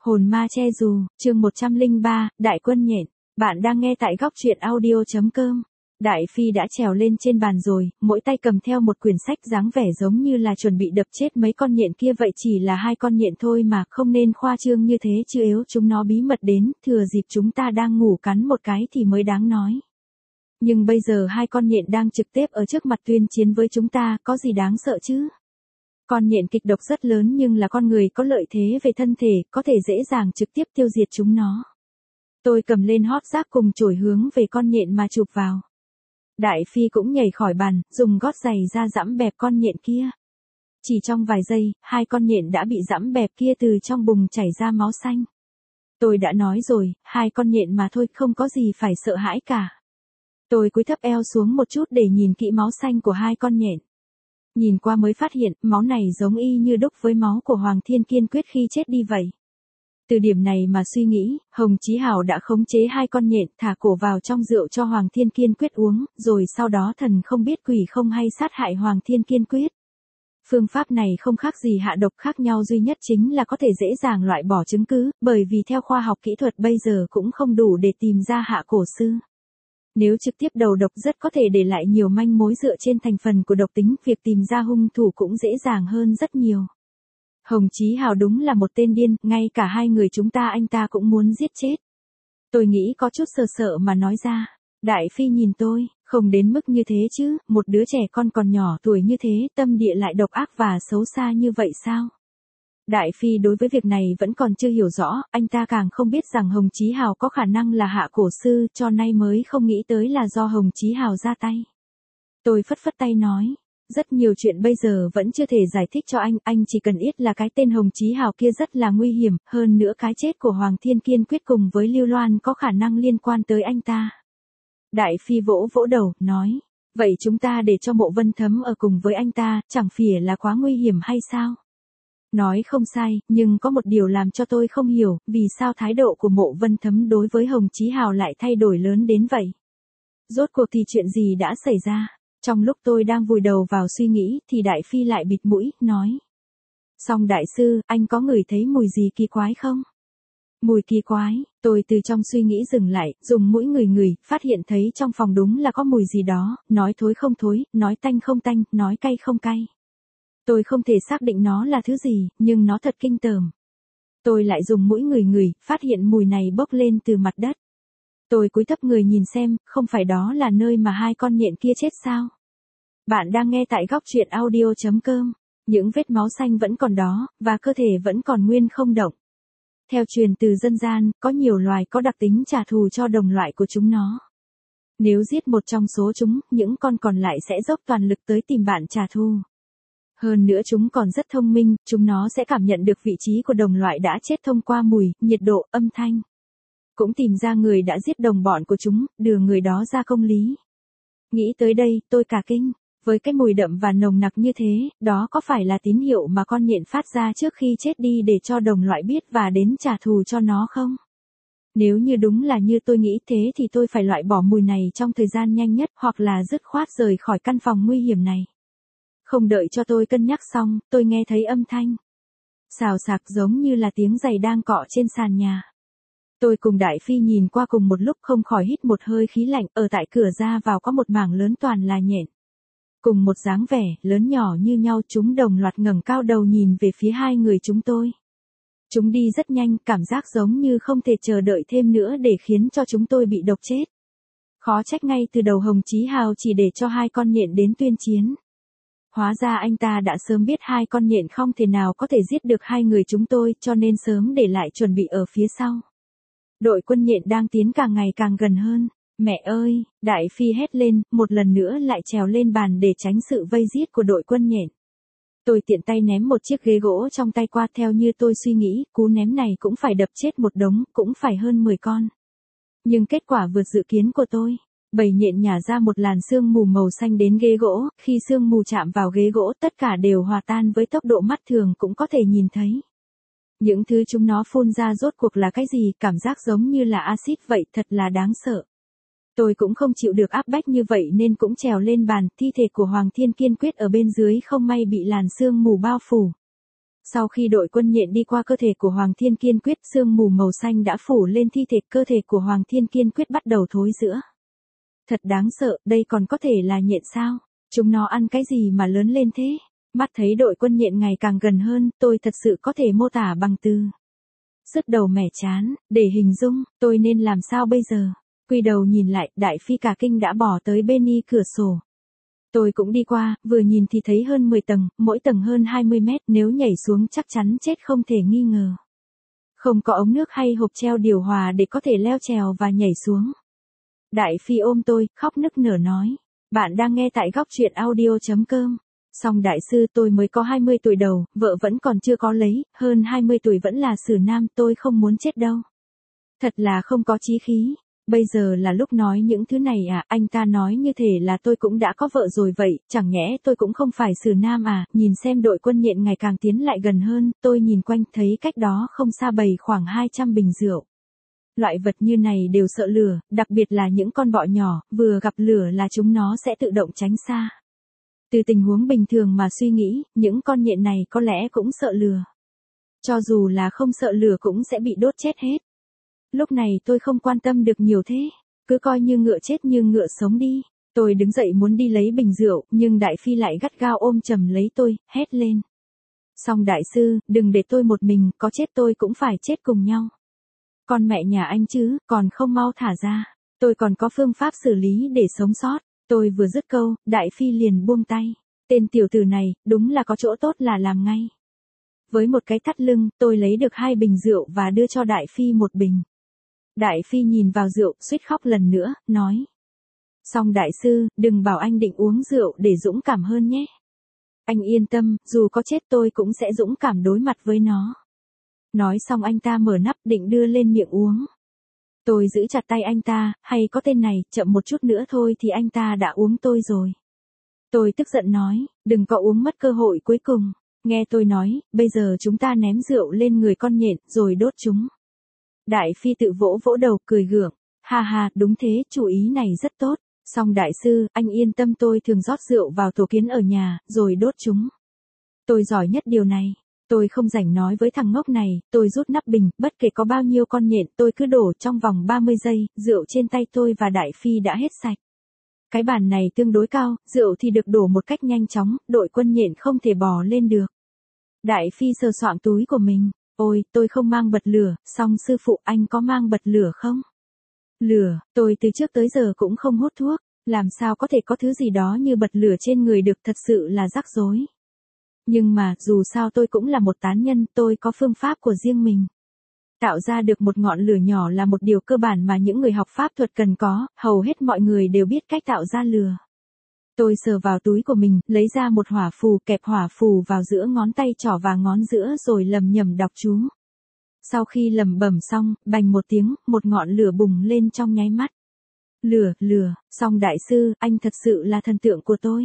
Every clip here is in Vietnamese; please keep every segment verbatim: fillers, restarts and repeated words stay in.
Hồn ma che dù, chương một trăm lẻ ba, Đại quân nhện. Bạn đang nghe tại góc truyện audio chấm com. Đại Phi đã trèo lên trên bàn rồi, mỗi tay cầm theo một quyển sách dáng vẻ giống như là chuẩn bị đập chết mấy con nhện kia vậy, chỉ là hai con nhện thôi mà, không nên khoa trương như thế chứ, nếu chúng nó bí mật đến, thừa dịp chúng ta đang ngủ cắn một cái thì mới đáng nói. Nhưng bây giờ hai con nhện đang trực tiếp ở trước mặt tuyên chiến với chúng ta, có gì đáng sợ chứ? Con nhện kịch độc rất lớn nhưng là con người có lợi thế về thân thể, có thể dễ dàng trực tiếp tiêu diệt chúng nó. Tôi cầm lên hót giác cùng chổi hướng về con nhện mà chụp vào. Đại Phi cũng nhảy khỏi bàn, dùng gót giày ra giẫm bẹp con nhện kia. Chỉ trong vài giây, hai con nhện đã bị giẫm bẹp kia từ trong bùng chảy ra máu xanh. Tôi đã nói rồi, hai con nhện mà thôi, không có gì phải sợ hãi cả. Tôi cúi thấp eo xuống một chút để nhìn kỹ máu xanh của hai con nhện. Nhìn qua mới phát hiện, máu này giống y như đúc với máu của Hoàng Thiên Kiên Quyết khi chết đi vậy. Từ điểm này mà suy nghĩ, Hồng Chí Hào đã khống chế hai con nhện, thả cổ vào trong rượu cho Hoàng Thiên Kiên Quyết uống, rồi sau đó thần không biết quỷ không hay sát hại Hoàng Thiên Kiên Quyết. Phương pháp này không khác gì hạ độc, khác nhau duy nhất chính là có thể dễ dàng loại bỏ chứng cứ, bởi vì theo khoa học kỹ thuật bây giờ cũng không đủ để tìm ra hạ cổ sư. Nếu trực tiếp đầu độc rất có thể để lại nhiều manh mối dựa trên thành phần của độc tính, việc tìm ra hung thủ cũng dễ dàng hơn rất nhiều. Hồng Chí Hào đúng là một tên điên, ngay cả hai người chúng ta anh ta cũng muốn giết chết. Tôi nghĩ có chút sợ sợ mà nói ra. Đại Phi nhìn tôi, không đến mức như thế chứ, một đứa trẻ con còn nhỏ tuổi như thế, tâm địa lại độc ác và xấu xa như vậy sao? Đại Phi đối với việc này vẫn còn chưa hiểu rõ, anh ta càng không biết rằng Hồng Chí Hào có khả năng là hạ cổ sư, cho nay mới không nghĩ tới là do Hồng Chí Hào ra tay. Tôi phất phất tay nói, rất nhiều chuyện bây giờ vẫn chưa thể giải thích cho anh, anh chỉ cần biết là cái tên Hồng Chí Hào kia rất là nguy hiểm, hơn nữa cái chết của Hoàng Thiên Kiên Quyết cùng với Lưu Loan có khả năng liên quan tới anh ta. Đại Phi vỗ vỗ đầu, nói, vậy chúng ta để cho Mộ Vân Thấm ở cùng với anh ta, chẳng phải là quá nguy hiểm hay sao? Nói không sai, nhưng có một điều làm cho tôi không hiểu, vì sao thái độ của Mộ Vân Thấm đối với Hồng Chí Hào lại thay đổi lớn đến vậy? Rốt cuộc thì chuyện gì đã xảy ra? Trong lúc tôi đang vùi đầu vào suy nghĩ, thì Đại Phi lại bịt mũi, nói. Song đại sư, anh có ngửi thấy mùi gì kỳ quái không? Mùi kỳ quái, tôi từ trong suy nghĩ dừng lại, dùng mũi ngửi ngửi, phát hiện thấy trong phòng đúng là có mùi gì đó, nói thối không thối, nói tanh không tanh, nói cay không cay. Tôi không thể xác định nó là thứ gì, nhưng nó thật kinh tởm. Tôi lại dùng mũi ngửi ngửi, phát hiện mùi này bốc lên từ mặt đất. Tôi cúi thấp người nhìn xem, không phải đó là nơi mà hai con nhện kia chết sao? Bạn đang nghe tại góc truyện audio chấm com. Những vết máu xanh vẫn còn đó, và cơ thể vẫn còn nguyên không động. Theo truyền từ dân gian, có nhiều loài có đặc tính trả thù cho đồng loại của chúng nó. Nếu giết một trong số chúng, những con còn lại sẽ dốc toàn lực tới tìm bạn trả thù. Hơn nữa chúng còn rất thông minh, chúng nó sẽ cảm nhận được vị trí của đồng loại đã chết thông qua mùi, nhiệt độ, âm thanh. Cũng tìm ra người đã giết đồng bọn của chúng, đưa người đó ra công lý. Nghĩ tới đây, tôi cả kinh. Với cái mùi đậm và nồng nặc như thế, đó có phải là tín hiệu mà con nhện phát ra trước khi chết đi để cho đồng loại biết và đến trả thù cho nó không? Nếu như đúng là như tôi nghĩ thế thì tôi phải loại bỏ mùi này trong thời gian nhanh nhất, hoặc là dứt khoát rời khỏi căn phòng nguy hiểm này. Không đợi cho tôi cân nhắc xong, tôi nghe thấy âm thanh xào xạc giống như là tiếng giày đang cọ trên sàn nhà. Tôi cùng Đại Phi nhìn qua cùng một lúc, không khỏi hít một hơi khí lạnh, ở tại cửa ra vào có một mảng lớn toàn là nhện. Cùng một dáng vẻ, lớn nhỏ như nhau, chúng đồng loạt ngẩng cao đầu nhìn về phía hai người chúng tôi. Chúng đi rất nhanh, cảm giác giống như không thể chờ đợi thêm nữa để khiến cho chúng tôi bị độc chết. Khó trách ngay từ đầu Hồng Chí Hào chỉ để cho hai con nhện đến tuyên chiến. Hóa ra anh ta đã sớm biết hai con nhện không thể nào có thể giết được hai người chúng tôi, cho nên sớm để lại chuẩn bị ở phía sau. Đội quân nhện đang tiến càng ngày càng gần hơn. Mẹ ơi, Đại Phi hét lên, một lần nữa lại trèo lên bàn để tránh sự vây giết của đội quân nhện. Tôi tiện tay ném một chiếc ghế gỗ trong tay qua, theo như tôi suy nghĩ, cú ném này cũng phải đập chết một đống, cũng phải hơn mười con. Nhưng kết quả vượt dự kiến của tôi. Bầy nhện nhả ra một làn sương mù màu xanh đến ghế gỗ, khi sương mù chạm vào ghế gỗ tất cả đều hòa tan với tốc độ mắt thường cũng có thể nhìn thấy. Những thứ chúng nó phun ra rốt cuộc là cái gì, cảm giác giống như là axit vậy, thật là đáng sợ. Tôi cũng không chịu được áp bách như vậy nên cũng trèo lên bàn, thi thể của Hoàng Thiên Kiên Quyết ở bên dưới không may bị làn sương mù bao phủ. Sau khi đội quân nhện đi qua cơ thể của Hoàng Thiên Kiên Quyết, sương mù màu xanh đã phủ lên thi thể, cơ thể của Hoàng Thiên Kiên Quyết bắt đầu thối rữa. Thật đáng sợ, đây còn có thể là nhện sao? Chúng nó ăn cái gì mà lớn lên thế? Mắt thấy đội quân nhện ngày càng gần hơn, tôi thật sự có thể mô tả bằng từ sứt đầu mẻ chán, để hình dung, tôi nên làm sao bây giờ? Quy đầu nhìn lại, Đại Phi cả kinh đã bỏ tới bên y cửa sổ. Tôi cũng đi qua, vừa nhìn thì thấy hơn mười tầng, mỗi tầng hơn hai mươi mét, nếu nhảy xuống chắc chắn chết không thể nghi ngờ. Không có ống nước hay hộp treo điều hòa để có thể leo trèo và nhảy xuống. Đại Phi ôm tôi, khóc nức nở nói. Bạn đang nghe tại góc truyện audio chấm com. Song đại sư, tôi mới có hai mươi tuổi đầu, vợ vẫn còn chưa có lấy, hơn hai mươi tuổi vẫn là xử nam, tôi không muốn chết đâu. Thật là không có chí khí. Bây giờ là lúc nói những thứ này à, anh ta nói như thể là tôi cũng đã có vợ rồi vậy, chẳng nhẽ tôi cũng không phải xử nam à, nhìn xem đội quân nhện ngày càng tiến lại gần hơn, tôi nhìn quanh thấy cách đó không xa bày khoảng hai trăm bình rượu. Loại vật như này đều sợ lửa, đặc biệt là những con bọ nhỏ, vừa gặp lửa là chúng nó sẽ tự động tránh xa. Từ tình huống bình thường mà suy nghĩ, những con nhện này có lẽ cũng sợ lửa. Cho dù là không sợ lửa cũng sẽ bị đốt chết hết. Lúc này tôi không quan tâm được nhiều thế, cứ coi như ngựa chết như ngựa sống đi. Tôi đứng dậy muốn đi lấy bình rượu, nhưng Đại Phi lại gắt gao ôm chầm lấy tôi, hét lên. Song đại sư, đừng để tôi một mình, có chết tôi cũng phải chết cùng nhau. Con mẹ nhà anh chứ, còn không mau thả ra. Tôi còn có phương pháp xử lý để sống sót. Tôi vừa dứt câu, Đại Phi liền buông tay. Tên tiểu tử này, đúng là có chỗ tốt là làm ngay. Với một cái thắt lưng, tôi lấy được hai bình rượu và đưa cho Đại Phi một bình. Đại Phi nhìn vào rượu, suýt khóc lần nữa, nói. Song đại sư, đừng bảo anh định uống rượu để dũng cảm hơn nhé. Anh yên tâm, dù có chết tôi cũng sẽ dũng cảm đối mặt với nó. Nói xong anh ta mở nắp định đưa lên miệng uống. Tôi giữ chặt tay anh ta, hay có tên này, chậm một chút nữa thôi thì anh ta đã uống tôi rồi. Tôi tức giận nói, đừng có uống mất cơ hội cuối cùng. Nghe tôi nói, bây giờ chúng ta ném rượu lên người con nhện, rồi đốt chúng. Đại Phi tự vỗ vỗ đầu, cười gượng. Ha ha, đúng thế, chủ ý này rất tốt. Song đại sư, anh yên tâm, tôi thường rót rượu vào tổ kiến ở nhà, rồi đốt chúng. Tôi giỏi nhất điều này. Tôi không rảnh nói với thằng ngốc này, tôi rút nắp bình, bất kể có bao nhiêu con nhện tôi cứ đổ trong vòng ba mươi giây, rượu trên tay tôi và Đại Phi đã hết sạch. Cái bàn này tương đối cao, rượu thì được đổ một cách nhanh chóng, đội quân nhện không thể bò lên được. Đại Phi sờ soạng túi của mình, ôi, tôi không mang bật lửa, song sư phụ anh có mang bật lửa không? Lửa, tôi từ trước tới giờ cũng không hút thuốc, làm sao có thể có thứ gì đó như bật lửa trên người được, thật sự là rắc rối. Nhưng mà, dù sao tôi cũng là một tán nhân, tôi có phương pháp của riêng mình. Tạo ra được một ngọn lửa nhỏ là một điều cơ bản mà những người học pháp thuật cần có, hầu hết mọi người đều biết cách tạo ra lửa. Tôi sờ vào túi của mình, lấy ra một hỏa phù, kẹp hỏa phù vào giữa ngón tay trỏ và ngón giữa rồi lầm nhầm đọc chú. Sau khi lầm bẩm xong, bành một tiếng, một ngọn lửa bùng lên trong nháy mắt. Lửa, lửa, song đại sư, anh thật sự là thần tượng của tôi.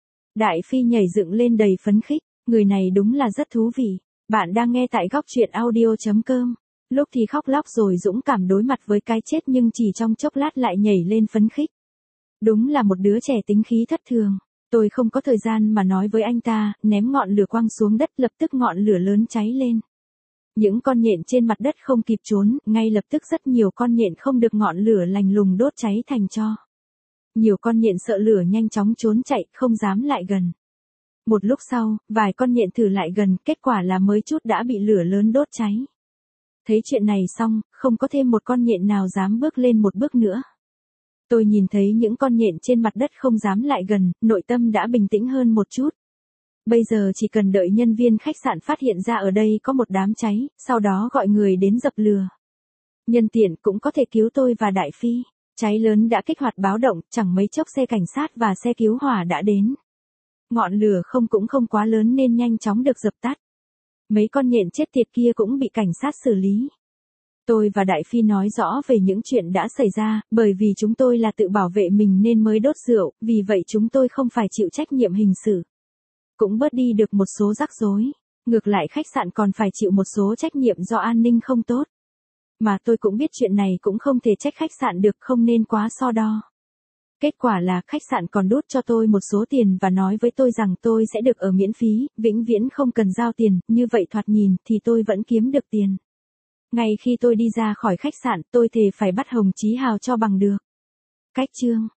Đại Phi nhảy dựng lên đầy phấn khích, người này đúng là rất thú vị. Bạn đang nghe tại góc truyện audio chấm com. Lúc thì khóc lóc rồi dũng cảm đối mặt với cái chết nhưng chỉ trong chốc lát lại nhảy lên phấn khích. Đúng là một đứa trẻ tính khí thất thường. Tôi không có thời gian mà nói với anh ta, ném ngọn lửa quăng xuống đất, lập tức ngọn lửa lớn cháy lên. Những con nhện trên mặt đất không kịp trốn, ngay lập tức rất nhiều con nhện không được ngọn lửa lành lùng đốt cháy thành tro. Nhiều con nhện sợ lửa nhanh chóng trốn chạy, không dám lại gần. Một lúc sau, vài con nhện thử lại gần, kết quả là mới chút đã bị lửa lớn đốt cháy. Thấy chuyện này xong, không có thêm một con nhện nào dám bước lên một bước nữa. Tôi nhìn thấy những con nhện trên mặt đất không dám lại gần, nội tâm đã bình tĩnh hơn một chút. Bây giờ chỉ cần đợi nhân viên khách sạn phát hiện ra ở đây có một đám cháy, sau đó gọi người đến dập lửa. Nhân tiện cũng có thể cứu tôi và Đại Phi. Cháy lớn đã kích hoạt báo động, chẳng mấy chốc xe cảnh sát và xe cứu hỏa đã đến. Ngọn lửa không cũng không quá lớn nên nhanh chóng được dập tắt. Mấy con nhện chết tiệt kia cũng bị cảnh sát xử lý. Tôi và Đại Phi nói rõ về những chuyện đã xảy ra, bởi vì chúng tôi là tự bảo vệ mình nên mới đốt rượu, vì vậy chúng tôi không phải chịu trách nhiệm hình sự. Cũng bớt đi được một số rắc rối. Ngược lại khách sạn còn phải chịu một số trách nhiệm do an ninh không tốt. Mà tôi cũng biết chuyện này cũng không thể trách khách sạn được, không nên quá so đo. Kết quả là khách sạn còn đút cho tôi một số tiền và nói với tôi rằng tôi sẽ được ở miễn phí, vĩnh viễn không cần giao tiền, như vậy thoạt nhìn thì tôi vẫn kiếm được tiền. Ngay khi tôi đi ra khỏi khách sạn, tôi thề phải bắt Hồng Chí Hào cho bằng được. Cách chương